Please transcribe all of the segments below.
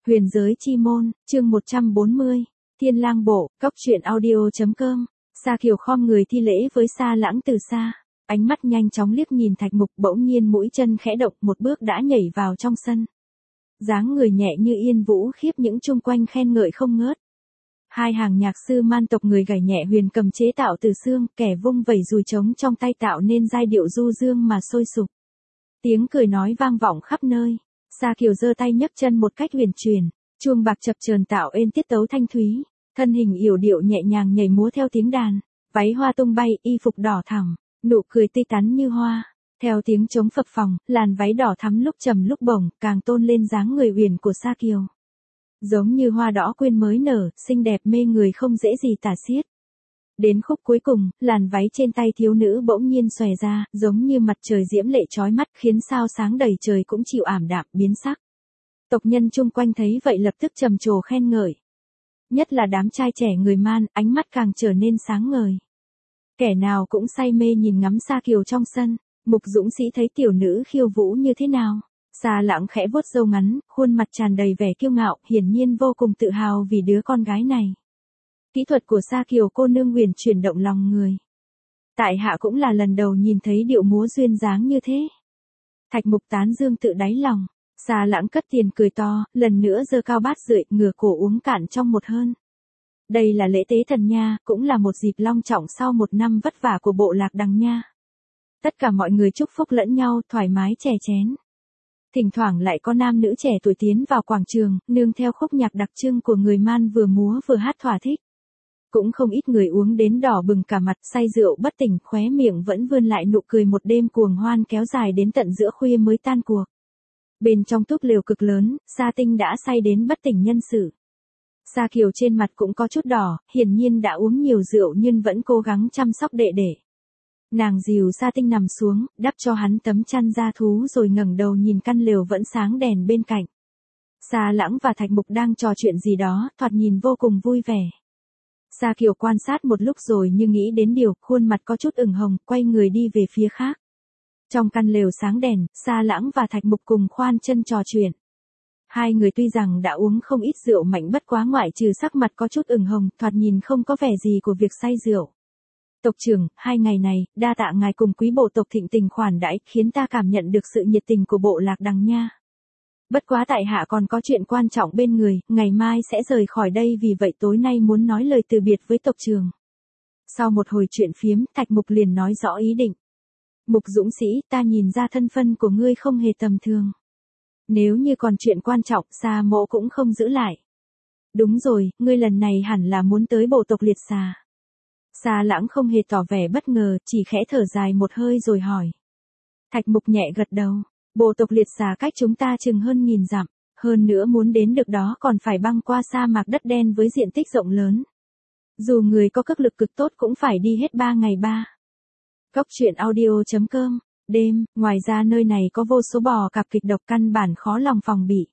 Huyền giới chi môn, chương 140, Thiên Lang Bộ, cóc truyện audio.com. Sa Kiều khom người thi lễ với Sa Lãng từ xa, ánh mắt nhanh chóng liếc nhìn Thạch Mục, bỗng nhiên mũi chân khẽ động, một bước đã nhảy vào trong sân. Dáng người nhẹ như yên vũ, khiếp những chung quanh khen ngợi không ngớt. Hai hàng nhạc sư man tộc người gảy nhẹ huyền cầm chế tạo từ xương, kẻ vung vẩy dùi trống trong tay tạo nên giai điệu du dương mà sôi sục. Tiếng cười nói vang vọng khắp nơi. Sa Kiều giơ tay nhấc chân một cách huyền chuyển, chuông bạc chập chờn tạo êm tiết tấu thanh thúy, thân hình yểu điệu nhẹ nhàng nhảy múa theo tiếng đàn, váy hoa tung bay, y phục đỏ thẳm, nụ cười tươi tắn như hoa. Theo tiếng trống phập phồng, làn váy đỏ thắm lúc trầm lúc bổng, càng tôn lên dáng người huyền của Sa Kiều. Giống như hoa đỏ quyên mới nở, xinh đẹp mê người không dễ gì tả xiết. Đến khúc cuối cùng, làn váy trên tay thiếu nữ bỗng nhiên xòe ra, giống như mặt trời diễm lệ chói mắt, khiến sao sáng đầy trời cũng chịu ảm đạm, biến sắc. Tộc nhân chung quanh thấy vậy lập tức trầm trồ khen ngợi. Nhất là đám trai trẻ người man, ánh mắt càng trở nên sáng ngời. Kẻ nào cũng say mê nhìn ngắm Sa Kiều trong sân. Mục Dũng Sĩ thấy tiểu nữ khiêu vũ như thế nào? Sa Lãng khẽ vuốt râu ngắn, khuôn mặt tràn đầy vẻ kiêu ngạo, hiển nhiên vô cùng tự hào vì đứa con gái này. Kỹ thuật của Sa Kiều cô nương huyền chuyển động lòng người. Tại hạ cũng là lần đầu nhìn thấy điệu múa duyên dáng như thế. Thạch Mục tán dương tự đáy lòng. Sa Lãng cất tiền cười to, lần nữa giơ cao bát rượu, ngửa cổ uống cạn trong một hơn. Đây là lễ tế thần nha, cũng là một dịp long trọng sau một năm vất vả của bộ lạc Đằng Nha. Tất cả mọi người chúc phúc lẫn nhau, thoải mái chè chén. Thỉnh thoảng lại có nam nữ trẻ tuổi tiến vào quảng trường, nương theo khúc nhạc đặc trưng của người man vừa múa vừa hát thỏa thích. Cũng không ít người uống đến đỏ bừng cả mặt, say rượu bất tỉnh, khóe miệng vẫn vươn lại nụ cười, một đêm cuồng hoan kéo dài đến tận giữa khuya mới tan cuộc. Bên trong túp lều cực lớn, Sa Tinh đã say đến bất tỉnh nhân sự. Sa Kiều trên mặt cũng có chút đỏ, hiển nhiên đã uống nhiều rượu nhưng vẫn cố gắng chăm sóc đệ đệ. Nàng dìu Sa Tinh nằm xuống, đắp cho hắn tấm chăn da thú rồi ngẩng đầu nhìn căn lều vẫn sáng đèn bên cạnh. Sa Lãng và Thạch Mục đang trò chuyện gì đó, thoạt nhìn vô cùng vui vẻ. Sa Kiều quan sát một lúc rồi như nghĩ đến điều, khuôn mặt có chút ửng hồng, quay người đi về phía khác. Trong căn lều sáng đèn, Sa Lãng và Thạch Mục cùng khoan chân trò chuyện. Hai người tuy rằng đã uống không ít rượu mạnh, bất quá ngoại trừ sắc mặt có chút ửng hồng, thoạt nhìn không có vẻ gì của việc say rượu. Tộc trưởng, 2 ngày này, đa tạ ngài cùng quý bộ tộc thịnh tình khoản đãi, khiến ta cảm nhận được sự nhiệt tình của bộ lạc Đằng Nha. Bất quá tại hạ còn có chuyện quan trọng bên người, ngày mai sẽ rời khỏi đây, vì vậy tối nay muốn nói lời từ biệt với tộc trưởng. Sau một hồi chuyện phiếm, Thạch Mục liền nói rõ ý định. Mục Dũng Sĩ, ta nhìn ra thân phận của ngươi không hề tầm thường. Nếu như còn chuyện quan trọng, Sa Mộ cũng không giữ lại. Đúng rồi, ngươi lần này hẳn là muốn tới bộ tộc Liệt Xà. Sa Lãng không hề tỏ vẻ bất ngờ, chỉ khẽ thở dài một hơi rồi hỏi. Thạch Mục nhẹ gật đầu. Bộ tộc Liệt Xà cách chúng ta chừng hơn 1000 dặm, hơn nữa muốn đến được đó còn phải băng qua sa mạc đất đen với diện tích rộng lớn. Dù người có cước lực cực tốt cũng phải đi hết 3 ngày 3. Cóc truyện audio.com. Đêm, ngoài ra nơi này có vô số bò cạp kịch độc, căn bản khó lòng phòng bị.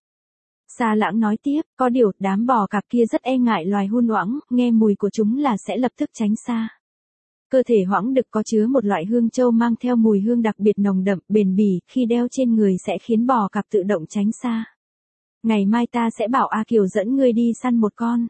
Sa Lãng nói tiếp, có điều đám bò cạp kia rất e ngại loài hun oãng, nghe mùi của chúng là sẽ lập tức tránh xa. Cơ thể hoãng đực có chứa một loại hương châu mang theo mùi hương đặc biệt nồng đậm, bền bỉ, khi đeo trên người sẽ khiến bò cạp tự động tránh xa. Ngày mai ta sẽ bảo A Kiều dẫn ngươi đi săn một con.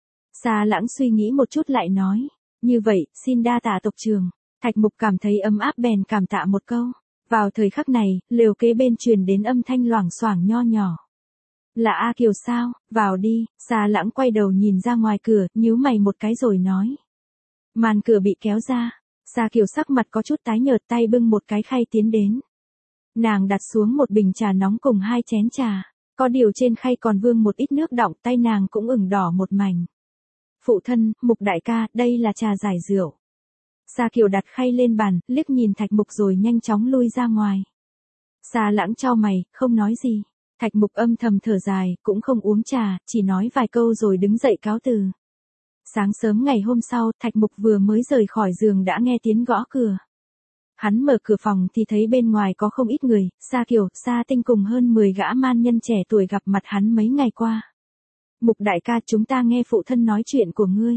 Sa Lãng suy nghĩ một chút lại nói, như vậy, xin đa tạ tộc trưởng. Thạch Mục cảm thấy ấm áp bèn cảm tạ một câu. Vào thời khắc này, lều kế bên truyền đến âm thanh loảng xoảng nho nhỏ. Là A Kiều sao? Vào đi. Sa Lãng quay đầu nhìn ra ngoài cửa, nhíu mày một cái rồi nói. Màn cửa bị kéo ra. Sa Kiều sắc mặt có chút tái nhợt, tay bưng một cái khay tiến đến. Nàng đặt xuống một bình trà nóng cùng 2 chén trà. Có điều trên khay còn vương một ít nước đọng, tay nàng cũng ửng đỏ một mảnh. Phụ thân, Mục đại ca, đây là trà giải rượu. Sa Kiều đặt khay lên bàn, liếc nhìn Thạch Mục rồi nhanh chóng lui ra ngoài. Sa Lãng chau mày, không nói gì. Thạch Mục âm thầm thở dài, cũng không uống trà, chỉ nói vài câu rồi đứng dậy cáo từ. Sáng sớm ngày hôm sau, Thạch Mục vừa mới rời khỏi giường đã nghe tiếng gõ cửa. Hắn mở cửa phòng thì thấy bên ngoài có không ít người, Sa Kiều, Sa Tinh cùng hơn 10 gã man nhân trẻ tuổi gặp mặt hắn mấy ngày qua. Mục đại ca, chúng ta nghe phụ thân nói chuyện của ngươi.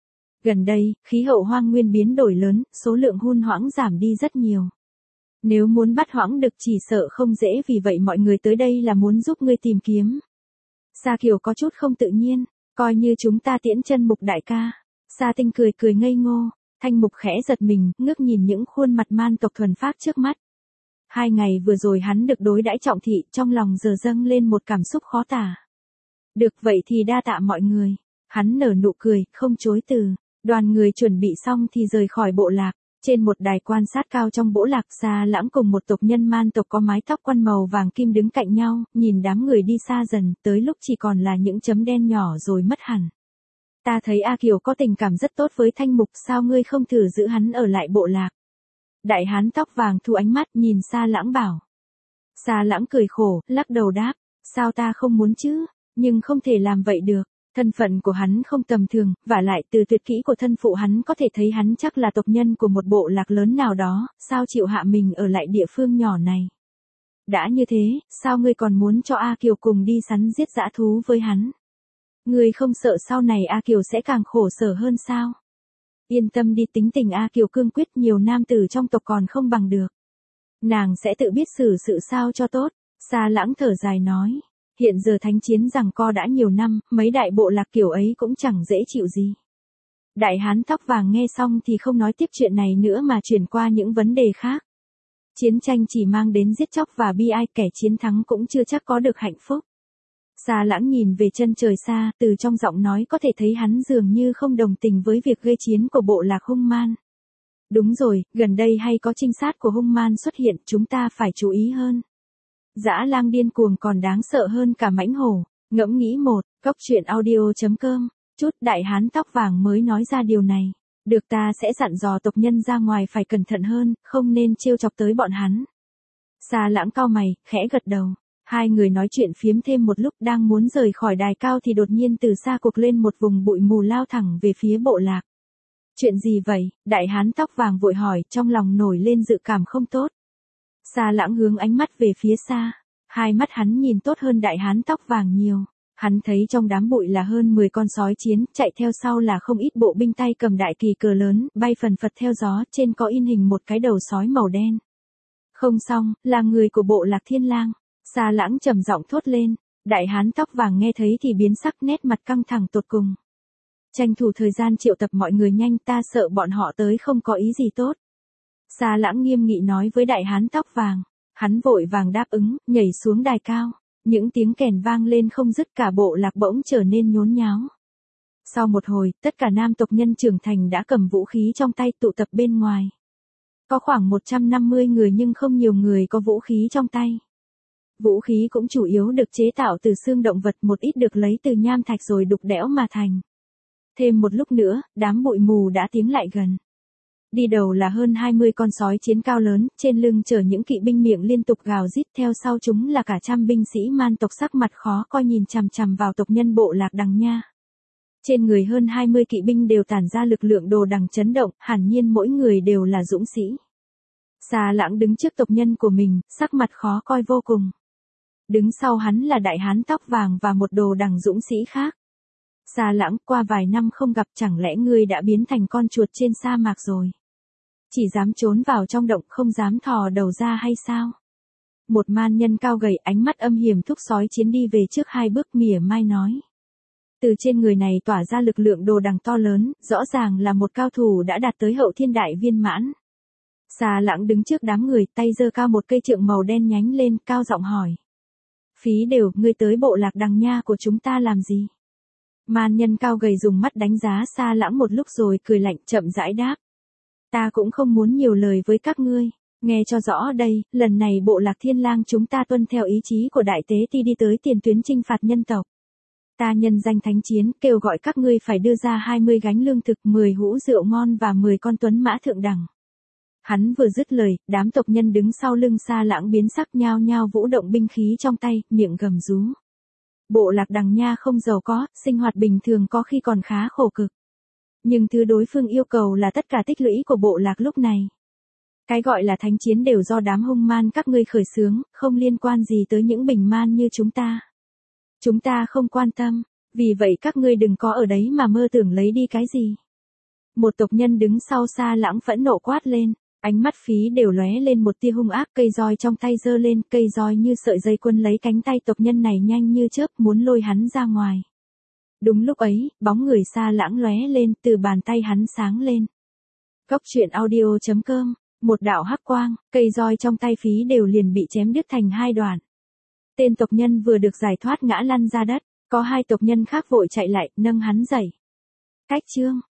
Gần đây, khí hậu hoang nguyên biến đổi lớn, số lượng hun hoãng giảm đi rất nhiều. Nếu muốn bắt hoãng đực chỉ sợ không dễ, vì vậy mọi người tới đây là muốn giúp ngươi tìm kiếm. Sa Kiều có chút không tự nhiên, coi như chúng ta tiễn chân Mục đại ca. Sa Tinh cười cười ngây ngô, Thanh Mục khẽ giật mình, ngước nhìn những khuôn mặt man tộc thuần phác trước mắt. 2 ngày vừa rồi hắn được đối đãi trọng thị, trong lòng giờ dâng lên một cảm xúc khó tả. Được vậy thì đa tạ mọi người. Hắn nở nụ cười, không chối từ. Đoàn người chuẩn bị xong thì rời khỏi bộ lạc. Trên một đài quan sát cao trong bộ lạc, Sa Lãng cùng một tộc nhân man tộc có mái tóc quăn màu vàng kim đứng cạnh nhau, nhìn đám người đi xa dần, tới lúc chỉ còn là những chấm đen nhỏ rồi mất hẳn. Ta thấy A Kiều có tình cảm rất tốt với Thanh Mục, sao ngươi không thử giữ hắn ở lại bộ lạc? Đại hán tóc vàng thu ánh mắt nhìn Sa Lãng bảo. Sa Lãng cười khổ, lắc đầu đáp, sao ta không muốn chứ, nhưng không thể làm vậy được. Thân phận của hắn không tầm thường, vả lại từ tuyệt kỹ của thân phụ hắn có thể thấy hắn chắc là tộc nhân của một bộ lạc lớn nào đó, sao chịu hạ mình ở lại địa phương nhỏ này. Đã như thế, sao ngươi còn muốn cho A Kiều cùng đi săn giết dã thú với hắn? Ngươi không sợ sau này A Kiều sẽ càng khổ sở hơn sao? Yên tâm đi, tính tình A Kiều cương quyết, nhiều nam tử trong tộc còn không bằng được. Nàng sẽ tự biết xử sự sao cho tốt. Sa Lãng thở dài nói. Hiện giờ thánh chiến giằng co đã nhiều năm, mấy đại bộ lạc kiểu ấy cũng chẳng dễ chịu gì. Đại hán tóc vàng nghe xong thì không nói tiếp chuyện này nữa mà chuyển qua những vấn đề khác. Chiến tranh chỉ mang đến giết chóc và bi ai, kẻ chiến thắng cũng chưa chắc có được hạnh phúc. Sa Lãng nhìn về chân trời xa, từ trong giọng nói có thể thấy hắn dường như không đồng tình với việc gây chiến của bộ lạc hung man. Đúng rồi, gần đây hay có trinh sát của hung man xuất hiện, chúng ta phải chú ý hơn. Dã lang điên cuồng còn đáng sợ hơn cả mãnh hổ. Ngẫm nghĩ một, góc truyện audio.com. Chút đại hán tóc vàng mới nói ra điều này. Được, ta sẽ dặn dò tộc nhân ra ngoài phải cẩn thận hơn, không nên trêu chọc tới bọn hắn. Sa Lãng cau mày, khẽ gật đầu. Hai người nói chuyện phiếm thêm một lúc, đang muốn rời khỏi đài cao thì đột nhiên từ xa cuộc lên một vùng bụi mù lao thẳng về phía bộ lạc. Chuyện gì vậy? Đại hán tóc vàng vội hỏi, trong lòng nổi lên dự cảm không tốt. Sa Lãng hướng ánh mắt về phía xa. Hai mắt hắn nhìn tốt hơn đại hán tóc vàng nhiều. Hắn thấy trong đám bụi là hơn 10 con sói chiến, chạy theo sau là không ít bộ binh tay cầm đại kỳ cờ lớn, bay phần phật theo gió, trên có in hình một cái đầu sói màu đen. Không xong, là người của bộ lạc Thiên Lang. Sa Lãng trầm giọng thốt lên. Đại hán tóc vàng nghe thấy thì biến sắc, nét mặt căng thẳng tột cùng. Tranh thủ thời gian triệu tập mọi người nhanh, ta sợ bọn họ tới không có ý gì tốt. Sa Lãng nghiêm nghị nói với đại hán tóc vàng. Hắn vội vàng đáp ứng, nhảy xuống đài cao. Những tiếng kèn vang lên không dứt, cả bộ lạc bỗng trở nên nhốn nháo. Sau một hồi, tất cả nam tộc nhân trưởng thành đã cầm vũ khí trong tay tụ tập bên ngoài. Có khoảng 150 người nhưng không nhiều người có vũ khí trong tay. Vũ khí cũng chủ yếu được chế tạo từ xương động vật, một ít được lấy từ nham thạch rồi đục đẽo mà thành. Thêm một lúc nữa, đám bụi mù đã tiến lại gần. Đi đầu là hơn 20 con sói chiến cao lớn, trên lưng chở những kỵ binh miệng liên tục gào rít, theo sau chúng là cả trăm binh sĩ man tộc sắc mặt khó coi nhìn chằm chằm vào tộc nhân bộ lạc Đằng Nha. Trên người hơn 20 kỵ binh đều tản ra lực lượng đồ đằng chấn động, hẳn nhiên mỗi người đều là dũng sĩ. Sa Lãng đứng trước tộc nhân của mình, sắc mặt khó coi vô cùng. Đứng sau hắn là đại hán tóc vàng và một đồ đằng dũng sĩ khác. Sa Lãng, qua vài năm không gặp, chẳng lẽ ngươi đã biến thành con chuột trên sa mạc rồi? Chỉ dám trốn vào trong động, không dám thò đầu ra hay sao? Một man nhân cao gầy, ánh mắt âm hiểm thúc sói chiến đi về trước 2 bước, mỉa mai nói. Từ trên người này tỏa ra lực lượng đồ đằng to lớn, rõ ràng là một cao thủ đã đạt tới hậu thiên đại viên mãn. Sa Lãng đứng trước đám người, tay giơ cao một cây trượng màu đen nhánh lên, cao giọng hỏi. Phí đều, ngươi tới bộ lạc Đằng Nha của chúng ta làm gì? Man nhân cao gầy dùng mắt đánh giá Sa Lãng một lúc rồi cười lạnh, chậm rãi đáp. Ta cũng không muốn nhiều lời với các ngươi, nghe cho rõ đây, lần này bộ lạc Thiên Lang chúng ta tuân theo ý chí của đại tế ti đi tới tiền tuyến chinh phạt nhân tộc. Ta nhân danh thánh chiến, kêu gọi các ngươi phải đưa ra 20 gánh lương thực, 10 hũ rượu ngon và 10 con tuấn mã thượng đẳng. Hắn vừa dứt lời, đám tộc nhân đứng sau lưng Sa Lãng biến sắc, nhao nhao vũ động binh khí trong tay, miệng gầm rú. Bộ lạc Đằng Nha không giàu có, sinh hoạt bình thường có khi còn khá khổ cực. Nhưng thứ đối phương yêu cầu là tất cả tích lũy của bộ lạc lúc này. Cái gọi là thánh chiến đều do đám hung man các ngươi khởi xướng, không liên quan gì tới những bình man như chúng ta. Chúng ta không quan tâm, vì vậy các ngươi đừng có ở đấy mà mơ tưởng lấy đi cái gì. Một tộc nhân đứng sau Sa Lãng phẫn nộ quát lên. Ánh mắt Phí đều lóe lên một tia hung ác, cây roi trong tay giơ lên, cây roi như sợi dây quấn lấy cánh tay tộc nhân này nhanh như chớp muốn lôi hắn ra ngoài. Đúng lúc ấy, bóng người xa lãng lóe lên, từ bàn tay hắn sáng lên. Góc truyện audio.com, một đạo hắc quang, cây roi trong tay Phí đều liền bị chém đứt thành hai đoạn. Tên tộc nhân vừa được giải thoát ngã lăn ra đất, có hai tộc nhân khác vội chạy lại, nâng hắn dậy. Cách chương